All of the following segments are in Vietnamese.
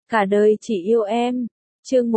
Cả đời chỉ yêu em. Chương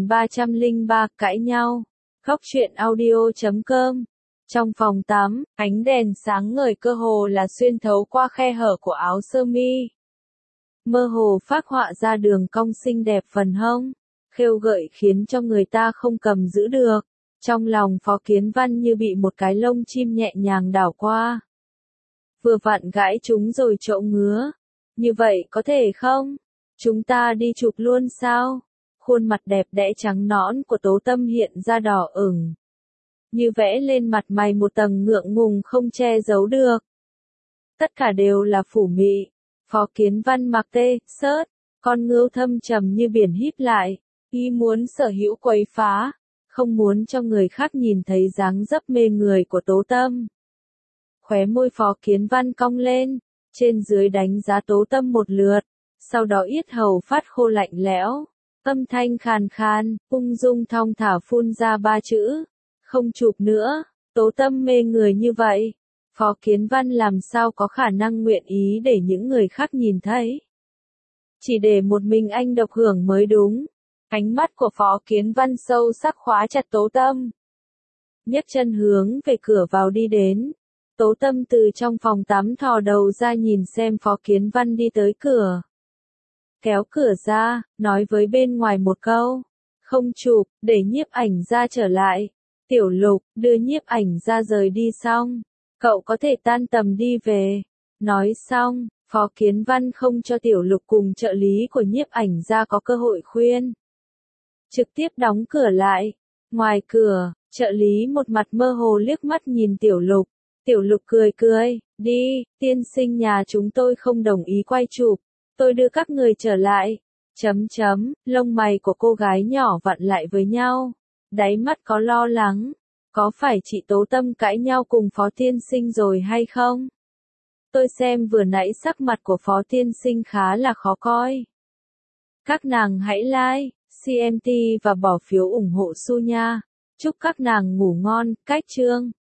1303 cãi nhau. Góc truyện audio.com. Trong phòng tắm, ánh đèn sáng ngời cơ hồ là xuyên thấu qua khe hở của áo sơ mi. Mơ hồ phác họa ra đường cong xinh đẹp phần hông, khêu gợi khiến cho người ta không cầm giữ được. Trong lòng Phó Kiến Văn như bị một cái lông chim nhẹ nhàng đảo qua. Vừa vặn gãi chúng rồi chỗ ngứa. Như vậy có thể không? Chúng ta đi chụp luôn sao? Khuôn mặt đẹp đẽ trắng nõn của Tố Tâm hiện ra đỏ ửng. Như vẽ lên mặt mày một tầng ngượng ngùng không che giấu được. Tất cả đều là phủ mị. Phó Kiến Văn mặc sớt, con ngưu thâm trầm như biển híp lại, ý muốn sở hữu quấy phá, không muốn cho người khác nhìn thấy dáng dấp mê người của Tố Tâm. Khóe môi Phó Kiến Văn cong lên, trên dưới đánh giá Tố Tâm một lượt, sau đó yết hầu phát khô lạnh lẽo, âm thanh khàn khàn, ung dung thong thả phun ra ba chữ, không chụp nữa. Tố Tâm mê người như vậy, Phó Kiến Văn làm sao có khả năng nguyện ý để những người khác nhìn thấy. Chỉ để một mình anh độc hưởng mới đúng. Ánh mắt của Phó Kiến Văn sâu sắc khóa chặt Tố Tâm. Nhấc chân hướng về cửa vào đi đến. Tố Tâm từ trong phòng tắm thò đầu ra nhìn xem Phó Kiến Văn đi tới cửa. Kéo cửa ra, nói với bên ngoài một câu. Không chụp, để nhiếp ảnh ra trở lại. Tiểu Lục, đưa nhiếp ảnh ra rời đi xong. Cậu có thể tan tầm đi về. Nói xong, Phó Kiến Văn không cho Tiểu Lục cùng trợ lý của nhiếp ảnh ra có cơ hội khuyên. Trực tiếp đóng cửa lại. Ngoài cửa, trợ lý một mặt mơ hồ liếc mắt nhìn Tiểu Lục. Tiểu Lục cười cười, đi, tiên sinh nhà chúng tôi không đồng ý quay chụp. Tôi đưa các người trở lại. Lông mày của cô gái nhỏ vặn lại với nhau. Đáy mắt có lo lắng. Có phải chị Tố Tâm cãi nhau cùng Phó tiên sinh rồi hay không? Tôi xem vừa nãy sắc mặt của Phó tiên sinh khá là khó coi. Các nàng hãy like, CMT và bỏ phiếu ủng hộ Su nha. Chúc các nàng ngủ ngon, cách chương.